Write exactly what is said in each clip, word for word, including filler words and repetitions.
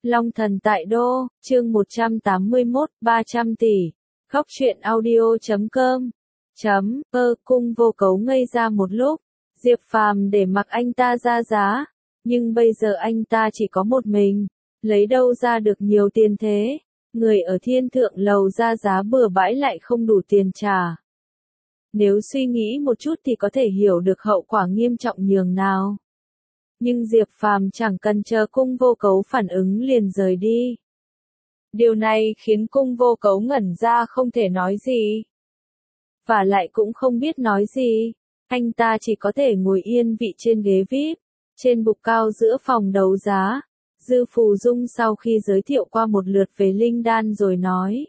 Long thần tại đô, chương một trăm tám mươi mốt, ba trăm tỷ. Khóc chuyện audio chấm com. Chấm, ơ, cung vô cấu ngây ra một lúc. Diệp Phàm để mặc anh ta ra giá. Nhưng bây giờ anh ta chỉ có một mình. Lấy đâu ra được nhiều tiền thế? Người ở thiên thượng lầu ra giá bừa bãi lại không đủ tiền trả. Nếu suy nghĩ một chút thì có thể hiểu được hậu quả nghiêm trọng nhường nào. Nhưng Diệp Phàm chẳng cần chờ cung vô cấu phản ứng liền rời đi. Điều này khiến cung vô cấu ngẩn ra không thể nói gì. Và lại cũng không biết nói gì. Anh ta chỉ có thể ngồi yên vị trên ghế vi ai pi, trên bục cao giữa phòng đấu giá. Dư Phù Dung sau khi giới thiệu qua một lượt về linh đan rồi nói.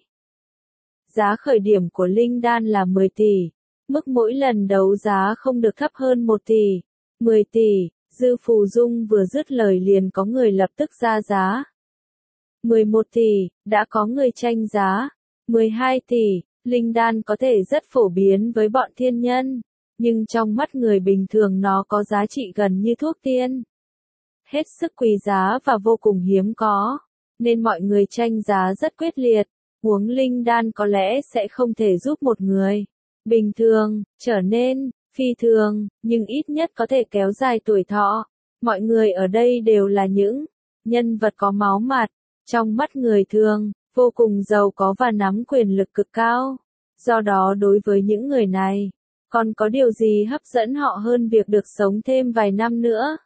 Giá khởi điểm của linh đan là mười tỷ. Mức mỗi lần đấu giá không được thấp hơn một tỷ. mười tỷ. Dư Phù Dung vừa dứt lời liền có người lập tức ra giá. mười một tỷ, đã có người tranh giá. mười hai tỷ, linh đan có thể rất phổ biến với bọn thiên nhân, nhưng trong mắt người bình thường nó có giá trị gần như thuốc tiên. Hết sức quý giá và vô cùng hiếm có, nên mọi người tranh giá rất quyết liệt. Uống linh đan có lẽ sẽ không thể giúp một người bình thường trở nên phi thường, nhưng ít nhất có thể kéo dài tuổi thọ. Mọi người ở đây đều là những nhân vật có máu mặt, trong mắt người thường, vô cùng giàu có và nắm quyền lực cực cao. Do đó đối với những người này, còn có điều gì hấp dẫn họ hơn việc được sống thêm vài năm nữa.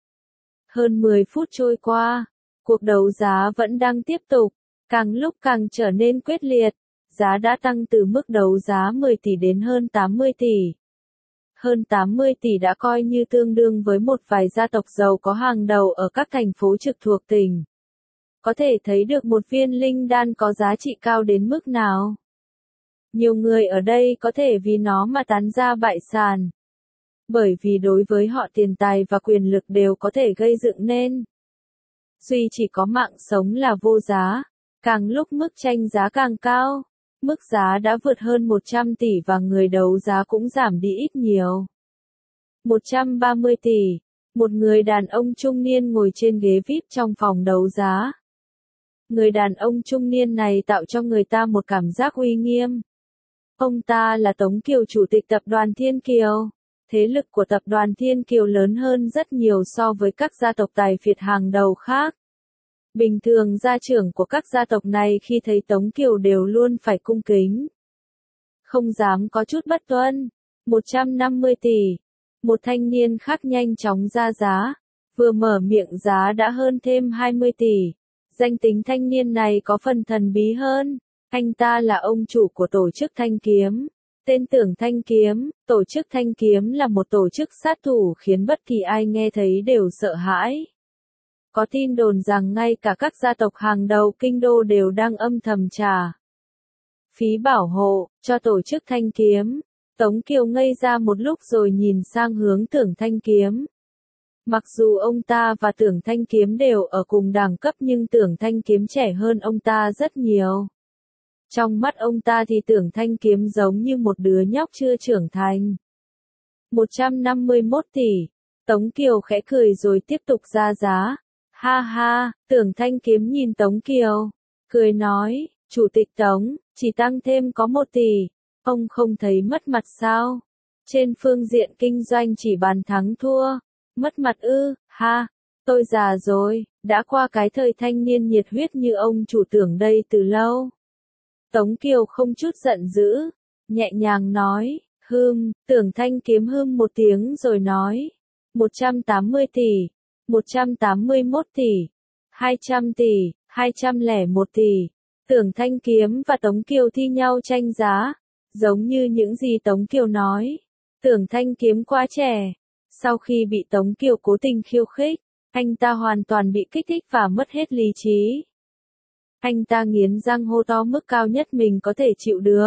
Hơn mười phút trôi qua, cuộc đấu giá vẫn đang tiếp tục, càng lúc càng trở nên quyết liệt. Giá đã tăng từ mức đấu giá mười tỷ đến hơn tám mươi tỷ. Hơn tám mươi tỷ đã coi như tương đương với một vài gia tộc giàu có hàng đầu ở các thành phố trực thuộc tỉnh. Có thể thấy được một viên linh đan có giá trị cao đến mức nào. Nhiều người ở đây có thể vì nó mà tán ra bại sản. Bởi vì đối với họ tiền tài và quyền lực đều có thể gây dựng nên. Duy chỉ có mạng sống là vô giá, càng lúc mức tranh giá càng cao. Mức giá đã vượt hơn một trăm tỷ và người đấu giá cũng giảm đi ít nhiều. một trăm ba mươi tỷ, một người đàn ông trung niên ngồi trên ghế vi ai pi trong phòng đấu giá. Người đàn ông trung niên này tạo cho người ta một cảm giác uy nghiêm. Ông ta là Tống Kiều, chủ tịch tập đoàn Thiên Kiều. Thế lực của tập đoàn Thiên Kiều lớn hơn rất nhiều so với các gia tộc tài phiệt hàng đầu khác. Bình thường gia trưởng của các gia tộc này khi thấy Tống Kiều đều luôn phải cung kính. Không dám có chút bất tuân. một trăm năm mươi tỷ. Một thanh niên khác nhanh chóng ra giá. Vừa mở miệng giá đã hơn thêm hai mươi tỷ. Danh tính thanh niên này có phần thần bí hơn. Anh ta là ông chủ của tổ chức Thanh Kiếm. Tên Tưởng Thanh Kiếm. Tổ chức Thanh Kiếm là một tổ chức sát thủ khiến bất kỳ ai nghe thấy đều sợ hãi. Có tin đồn rằng ngay cả các gia tộc hàng đầu kinh đô đều đang âm thầm trả phí bảo hộ cho tổ chức Thanh Kiếm. Tống Kiều ngây ra một lúc rồi nhìn sang hướng Tưởng Thanh Kiếm. Mặc dù ông ta và Tưởng Thanh Kiếm đều ở cùng đẳng cấp nhưng Tưởng Thanh Kiếm trẻ hơn ông ta rất nhiều. Trong mắt ông ta thì Tưởng Thanh Kiếm giống như một đứa nhóc chưa trưởng thành. một trăm năm mươi mốt tỷ. Tống Kiều khẽ cười rồi tiếp tục ra giá. Ha ha, Tưởng Thanh Kiếm nhìn Tống Kiều, cười nói, Chủ tịch Tống, chỉ tăng thêm có một tỷ, ông không thấy mất mặt sao? Trên phương diện kinh doanh chỉ bàn thắng thua, mất mặt ư, ha, tôi già rồi, đã qua cái thời thanh niên nhiệt huyết như ông chủ Tưởng đây từ lâu. Tống Kiều không chút giận dữ, nhẹ nhàng nói, hừm, Tưởng Thanh Kiếm hừm một tiếng rồi nói, một trăm tám mươi tỷ. một trăm tám mươi mốt tỷ, hai trăm tỷ, hai trăm lẻ một tỷ. Tưởng Thanh Kiếm và Tống Kiều thi nhau tranh giá, giống như những gì Tống Kiều nói. Tưởng Thanh Kiếm quá trẻ. Sau khi bị Tống Kiều cố tình khiêu khích, anh ta hoàn toàn bị kích thích và mất hết lý trí. Anh ta nghiến răng hô to mức cao nhất mình có thể chịu được.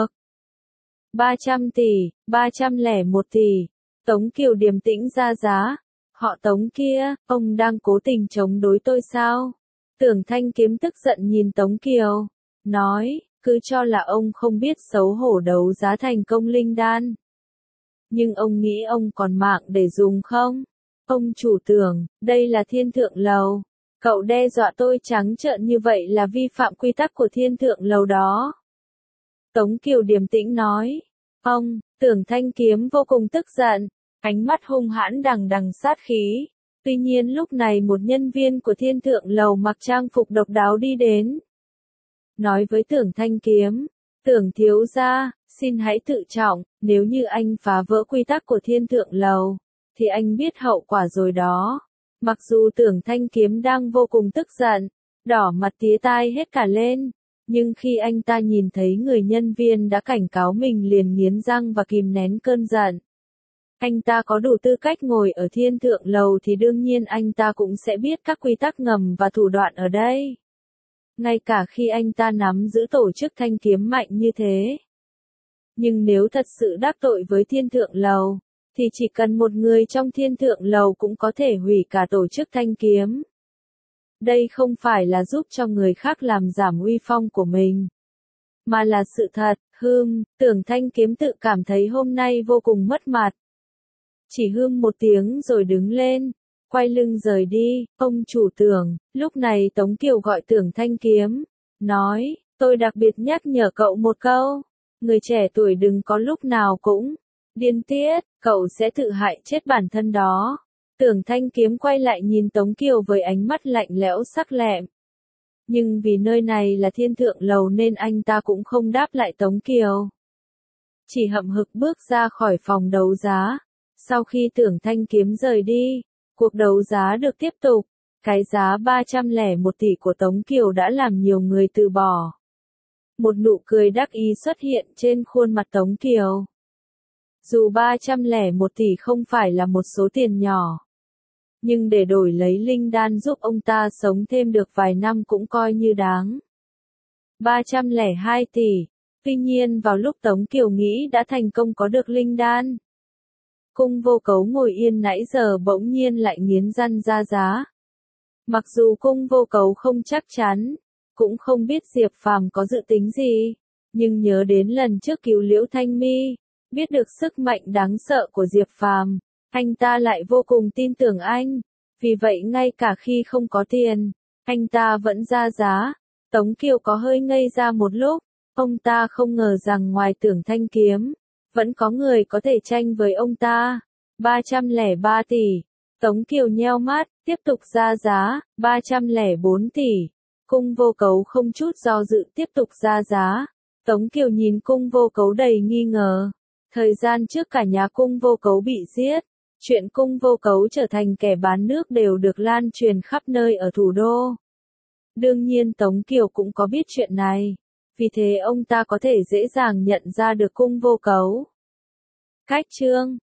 ba trăm tỷ, ba trăm lẻ một tỷ. Tống Kiều điềm tĩnh ra giá. Họ Tống kia, ông đang cố tình chống đối tôi sao? Tưởng Thanh Kiếm tức giận nhìn Tống Kiều, nói, cứ cho là ông không biết xấu hổ đấu giá thành công linh đan. Nhưng ông nghĩ ông còn mạng để dùng không? Ông chủ Tưởng, đây là thiên thượng lầu. Cậu đe dọa tôi trắng trợn như vậy là vi phạm quy tắc của thiên thượng lầu đó. Tống Kiều điềm tĩnh nói. Ông, Tưởng Thanh Kiếm vô cùng tức giận, ánh mắt hung hãn đằng đằng sát khí. Tuy nhiên lúc này một nhân viên của thiên thượng lầu mặc trang phục độc đáo đi đến. Nói với Tưởng Thanh Kiếm, Tưởng thiếu gia, xin hãy tự trọng, nếu như anh phá vỡ quy tắc của thiên thượng lầu, thì anh biết hậu quả rồi đó. Mặc dù Tưởng Thanh Kiếm đang vô cùng tức giận, đỏ mặt tía tai hết cả lên, nhưng khi anh ta nhìn thấy người nhân viên đã cảnh cáo mình liền nghiến răng và kìm nén cơn giận. Anh ta có đủ tư cách ngồi ở thiên thượng lầu thì đương nhiên anh ta cũng sẽ biết các quy tắc ngầm và thủ đoạn ở đây. Ngay cả khi anh ta nắm giữ tổ chức thanh kiếm mạnh như thế. Nhưng nếu thật sự đắc tội với thiên thượng lầu, thì chỉ cần một người trong thiên thượng lầu cũng có thể hủy cả tổ chức thanh kiếm. Đây không phải là giúp cho người khác làm giảm uy phong của mình, mà là sự thật. Hưm, Tưởng Thanh Kiếm tự cảm thấy hôm nay vô cùng mất mặt. Chỉ hưm một tiếng rồi đứng lên, quay lưng rời đi. Ông chủ Tưởng, lúc này Tống Kiều gọi Tưởng Thanh Kiếm, nói, tôi đặc biệt nhắc nhở cậu một câu, người trẻ tuổi đừng có lúc nào cũng điên tiết, cậu sẽ tự hại chết bản thân đó. Tưởng Thanh Kiếm quay lại nhìn Tống Kiều với ánh mắt lạnh lẽo sắc lẹm. Nhưng vì nơi này là thiên thượng lầu nên anh ta cũng không đáp lại Tống Kiều. Chỉ hậm hực bước ra khỏi phòng đấu giá. Sau khi Tưởng Thanh Kiếm rời đi, cuộc đấu giá được tiếp tục. Cái giá ba trăm lẻ một tỷ của Tống Kiều đã làm nhiều người từ bỏ. Một nụ cười đắc ý xuất hiện trên khuôn mặt Tống Kiều. Dù ba trăm lẻ một tỷ không phải là một số tiền nhỏ, nhưng để đổi lấy linh đan giúp ông ta sống thêm được vài năm cũng coi như đáng. ba trăm lẻ hai tỷ. Tuy nhiên vào lúc Tống Kiều nghĩ đã thành công có được linh đan, Cung Vô Cấu ngồi yên nãy giờ bỗng nhiên lại nghiến răng ra giá. Mặc dù Cung Vô Cấu không chắc chắn, cũng không biết Diệp Phàm có dự tính gì, nhưng nhớ đến lần trước cứu Liễu Thanh Mi, biết được sức mạnh đáng sợ của Diệp Phàm, anh ta lại vô cùng tin tưởng anh. Vì vậy ngay cả khi không có tiền, anh ta vẫn ra giá. Tống Kiều có hơi ngây ra một lúc, ông ta không ngờ rằng ngoài Tưởng Thanh Kiếm, vẫn có người có thể tranh với ông ta. ba trăm lẻ ba tỷ. Tống Kiều nheo mắt, tiếp tục ra giá. ba trăm lẻ bốn tỷ. Cung Vô Cấu không chút do dự tiếp tục ra giá. Tống Kiều nhìn Cung Vô Cấu đầy nghi ngờ. Thời gian trước cả nhà Cung Vô Cấu bị giết, chuyện Cung Vô Cấu trở thành kẻ bán nước đều được lan truyền khắp nơi ở thủ đô. Đương nhiên Tống Kiều cũng có biết chuyện này, vì thế ông ta có thể dễ dàng nhận ra được Cung Vô Cấu. Cách chương